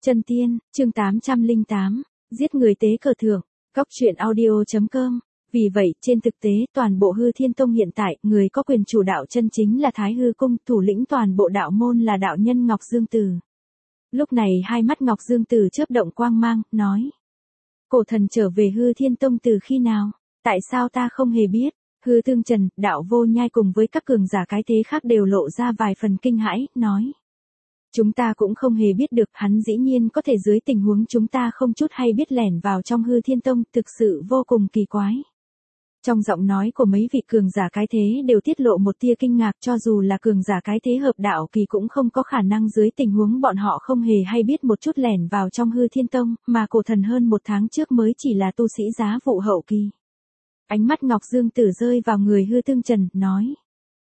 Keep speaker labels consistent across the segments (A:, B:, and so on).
A: Chân tiên, chương 808, giết người tế cờ thưởng, góc truyện audio.com. Vì vậy, trên thực tế, toàn bộ Hư Thiên Tông hiện tại, người có quyền chủ đạo chân chính là Thái Hư Cung, thủ lĩnh toàn bộ đạo môn là đạo nhân Ngọc Dương Tử. Lúc này hai mắt Ngọc Dương Tử chớp động quang mang, nói. Cổ thần trở về Hư Thiên Tông từ khi nào? Tại sao ta không hề biết? Hư Tương Trần, đạo Vô Nhai cùng với các cường giả cái thế khác đều lộ ra vài phần kinh hãi, nói. Chúng ta cũng không hề biết được, hắn dĩ nhiên có thể dưới tình huống chúng ta không chút hay biết lẻn vào trong Hư Thiên Tông, thực sự vô cùng kỳ quái. Trong giọng nói của mấy vị cường giả cái thế đều tiết lộ một tia kinh ngạc, cho dù là cường giả cái thế hợp đạo kỳ cũng không có khả năng dưới tình huống bọn họ không hề hay biết một chút lẻn vào trong Hư Thiên Tông, mà cổ thần hơn một tháng trước mới chỉ là tu sĩ giá vụ hậu kỳ. Ánh mắt Ngọc Dương Tử rơi vào người Hư Tương Trần, nói.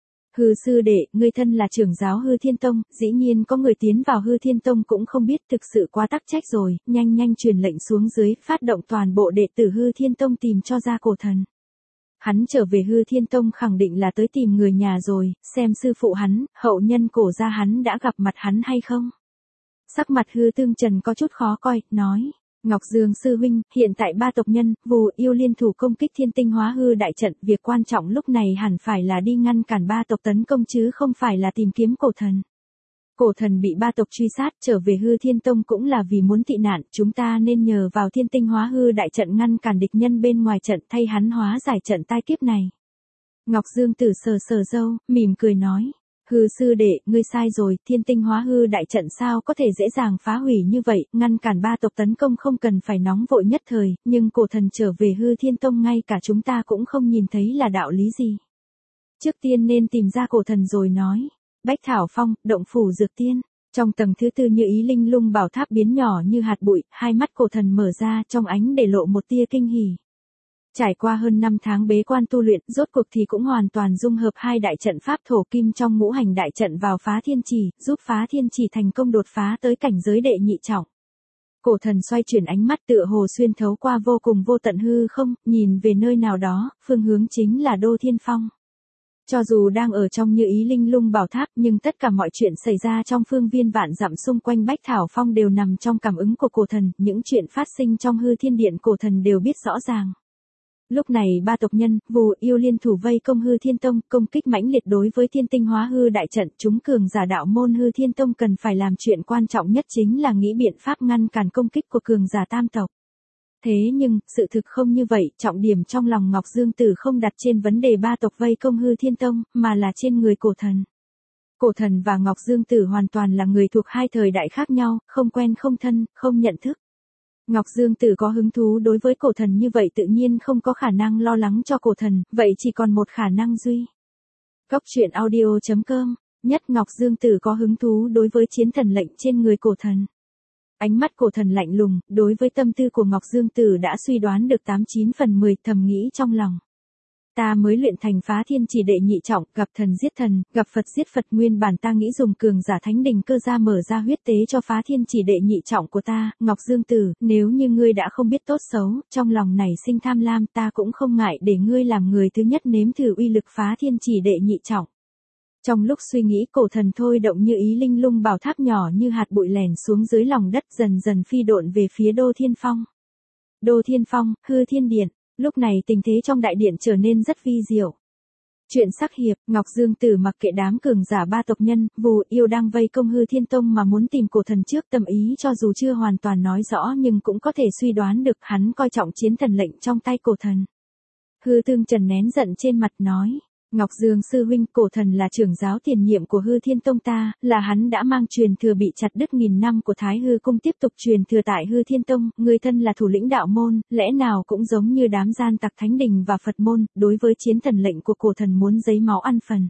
A: Hư sư đệ, ngươi thân là trưởng giáo Hư Thiên Tông, dĩ nhiên có người tiến vào Hư Thiên Tông cũng không biết, thực sự quá tắc trách rồi, nhanh truyền lệnh xuống dưới, phát động toàn bộ đệ tử Hư Thiên Tông tìm cho ra cổ thần. Hắn trở về Hư Thiên Tông khẳng định là tới tìm người nhà rồi, xem sư phụ hắn, hậu nhân cổ gia hắn đã gặp mặt hắn hay không. Sắc mặt Hư Tương Trần có chút khó coi, nói. Ngọc Dương sư huynh, hiện tại ba tộc nhân, Vù Yêu liên thủ công kích Thiên Tinh Hóa Hư đại trận, việc quan trọng lúc này hẳn phải là đi ngăn cản ba tộc tấn công chứ không phải là tìm kiếm cổ thần. Cổ thần bị ba tộc truy sát, trở về Hư Thiên Tông cũng là vì muốn tị nạn, chúng ta nên nhờ vào Thiên Tinh Hóa Hư đại trận ngăn cản địch nhân bên ngoài trận, thay hắn hóa giải trận tai kiếp này. Ngọc Dương Tử sờ râu, mỉm cười nói. Hư sư đệ, ngươi sai rồi, Thiên Tinh Hóa Hư đại trận sao có thể dễ dàng phá hủy như vậy, ngăn cản ba tộc tấn công không cần phải nóng vội nhất thời, nhưng cổ thần trở về Hư Thiên Tông ngay cả chúng ta cũng không nhìn thấy là đạo lý gì. Trước tiên nên tìm ra cổ thần rồi nói. Bách Thảo Phong, động phủ dược tiên. Trong tầng thứ tư Như Ý Linh Lung bảo tháp biến nhỏ như hạt bụi, hai mắt cổ thần mở ra, trong ánh để lộ một tia kinh hỉ. Trải qua hơn 5 tháng bế quan tu luyện, rốt cuộc thì cũng hoàn toàn dung hợp hai đại trận pháp thổ kim trong ngũ hành đại trận vào Phá Thiên Chỉ, giúp Phá Thiên Chỉ thành công đột phá tới cảnh giới đệ nhị trọng. Cổ thần xoay chuyển ánh mắt tựa hồ xuyên thấu qua vô cùng vô tận hư không, nhìn về nơi nào đó, phương hướng chính là Đô Thiên Phong. Cho dù đang ở trong Như Ý Linh Lung bảo tháp nhưng tất cả mọi chuyện xảy ra trong phương viên vạn dặm xung quanh Bách Thảo Phong đều nằm trong cảm ứng của cổ thần, những chuyện phát sinh trong Hư Thiên Điện cổ thần đều biết rõ ràng. Lúc này ba tộc nhân, Vù Yêu liên thủ vây công Hư Thiên Tông, công kích mãnh liệt đối với Thiên Tinh Hóa Hư đại trận, chúng cường giả đạo môn Hư Thiên Tông cần phải làm chuyện quan trọng nhất chính là nghĩ biện pháp ngăn cản công kích của cường giả tam tộc. Thế nhưng, sự thực không như vậy, trọng điểm trong lòng Ngọc Dương Tử không đặt trên vấn đề ba tộc vây công Hư Thiên Tông, mà là trên người cổ thần. Cổ thần và Ngọc Dương Tử hoàn toàn là người thuộc hai thời đại khác nhau, không quen không thân, không nhận thức. Ngọc Dương Tử có hứng thú đối với cổ thần như vậy tự nhiên không có khả năng lo lắng cho cổ thần, vậy chỉ còn một khả năng duy. Góc truyện audio.com, nhất Ngọc Dương Tử có hứng thú đối với chiến thần lệnh trên người cổ thần. Ánh mắt cổ thần lạnh lùng, đối với tâm tư của Ngọc Dương Tử đã suy đoán được 89 phần 10, thầm nghĩ trong lòng. Ta mới luyện thành Phá Thiên Chỉ đệ nhị trọng, gặp thần giết thần, gặp Phật giết Phật, nguyên bản ta nghĩ dùng cường giả thánh đình cơ ra mở ra huyết tế cho Phá Thiên Chỉ đệ nhị trọng của ta, Ngọc Dương Tử, nếu như ngươi đã không biết tốt xấu, trong lòng này sinh tham lam, ta cũng không ngại để ngươi làm người thứ nhất nếm thử uy lực Phá Thiên Chỉ đệ nhị trọng. Trong lúc suy nghĩ cổ thần thôi động Như Ý Linh Lung bảo tháp nhỏ như hạt bụi lẻn xuống dưới lòng đất dần dần phi độn về phía Đô Thiên Phong. Đô Thiên Phong, Hư Thiên Điện, lúc này tình thế trong đại điện trở nên rất vi diệu. Chuyện sắc hiệp, Ngọc Dương Tử mặc kệ đám cường giả ba tộc nhân, Vù Yêu đang vây công Hư Thiên Tông mà muốn tìm cổ thần trước, tâm ý cho dù chưa hoàn toàn nói rõ nhưng cũng có thể suy đoán được hắn coi trọng chiến thần lệnh trong tay cổ thần. Hư Tương Trần nén giận trên mặt nói. Ngọc Dương sư huynh, cổ thần là trưởng giáo tiền nhiệm của Hư Thiên Tông ta, là hắn đã mang truyền thừa bị chặt đứt nghìn năm của Thái Hư Cung tiếp tục truyền thừa tại Hư Thiên Tông, người thân là thủ lĩnh đạo môn, lẽ nào cũng giống như đám gian tặc thánh đình và Phật môn, đối với chiến thần lệnh của cổ thần muốn giấy máu ăn phần.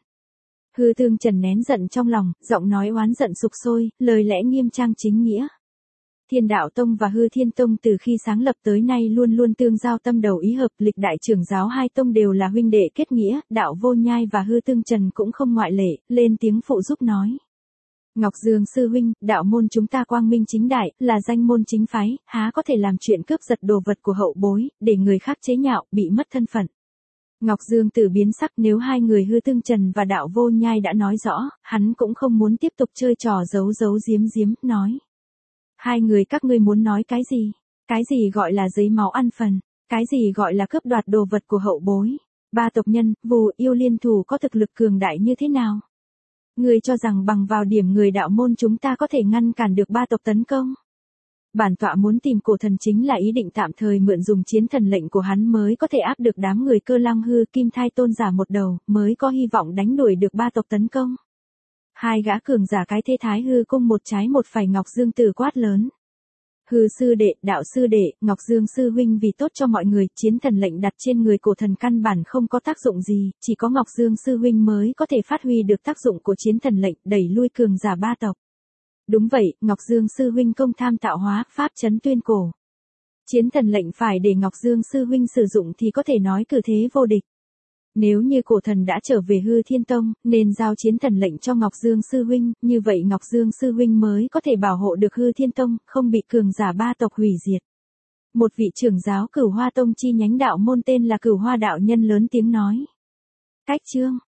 A: Hư Tương Trần nén giận trong lòng, giọng nói oán giận sục sôi, lời lẽ nghiêm trang chính nghĩa. Thiên Đạo Tông và Hư Thiên Tông từ khi sáng lập tới nay luôn luôn tương giao tâm đầu ý hợp, lịch đại trưởng giáo hai tông đều là huynh đệ kết nghĩa, đạo Vô Nhai và Hư Tương Trần cũng không ngoại lệ, lên tiếng phụ giúp nói. Ngọc Dương sư huynh, đạo môn chúng ta quang minh chính đại, là danh môn chính phái, há có thể làm chuyện cướp giật đồ vật của hậu bối, để người khác chế nhạo, bị mất thân phận. Ngọc Dương Tử biến sắc, nếu hai người Hư Tương Trần và đạo Vô Nhai đã nói rõ, hắn cũng không muốn tiếp tục chơi trò giấu giếm, nói. Hai người các ngươi muốn nói cái gì? Cái gì gọi là giấy máu ăn phần? Cái gì gọi là cướp đoạt đồ vật của hậu bối? Ba tộc nhân, Vù Yêu liên thủ có thực lực cường đại như thế nào? Ngươi cho rằng bằng vào điểm người đạo môn chúng ta có thể ngăn cản được ba tộc tấn công? Bản tọa muốn tìm cổ thần chính là ý định tạm thời mượn dùng chiến thần lệnh của hắn mới có thể áp được đám người Cơ Lăng Hư Kim Thai tôn giả một đầu, mới có hy vọng đánh đuổi được ba tộc tấn công. Hai gã cường giả cái thế Thái Hư cung một trái một phải Ngọc Dương Tử quát lớn. Hư sư đệ, đạo sư đệ, Ngọc Dương sư huynh vì tốt cho mọi người, chiến thần lệnh đặt trên người cổ thần căn bản không có tác dụng gì, chỉ có Ngọc Dương sư huynh mới có thể phát huy được tác dụng của chiến thần lệnh, đẩy lui cường giả ba tộc. Đúng vậy, Ngọc Dương sư huynh công tham tạo hóa, pháp chấn tuyên cổ. Chiến thần lệnh phải để Ngọc Dương sư huynh sử dụng thì có thể nói cử thế vô địch. Nếu như cổ thần đã trở về Hư Thiên Tông, nên giao chiến thần lệnh cho Ngọc Dương sư huynh, như vậy Ngọc Dương sư huynh mới có thể bảo hộ được Hư Thiên Tông, không bị cường giả ba tộc hủy diệt. Một vị trưởng giáo Cửu Hoa Tông chi nhánh đạo môn tên là Cửu Hoa đạo nhân lớn tiếng nói. Cách chương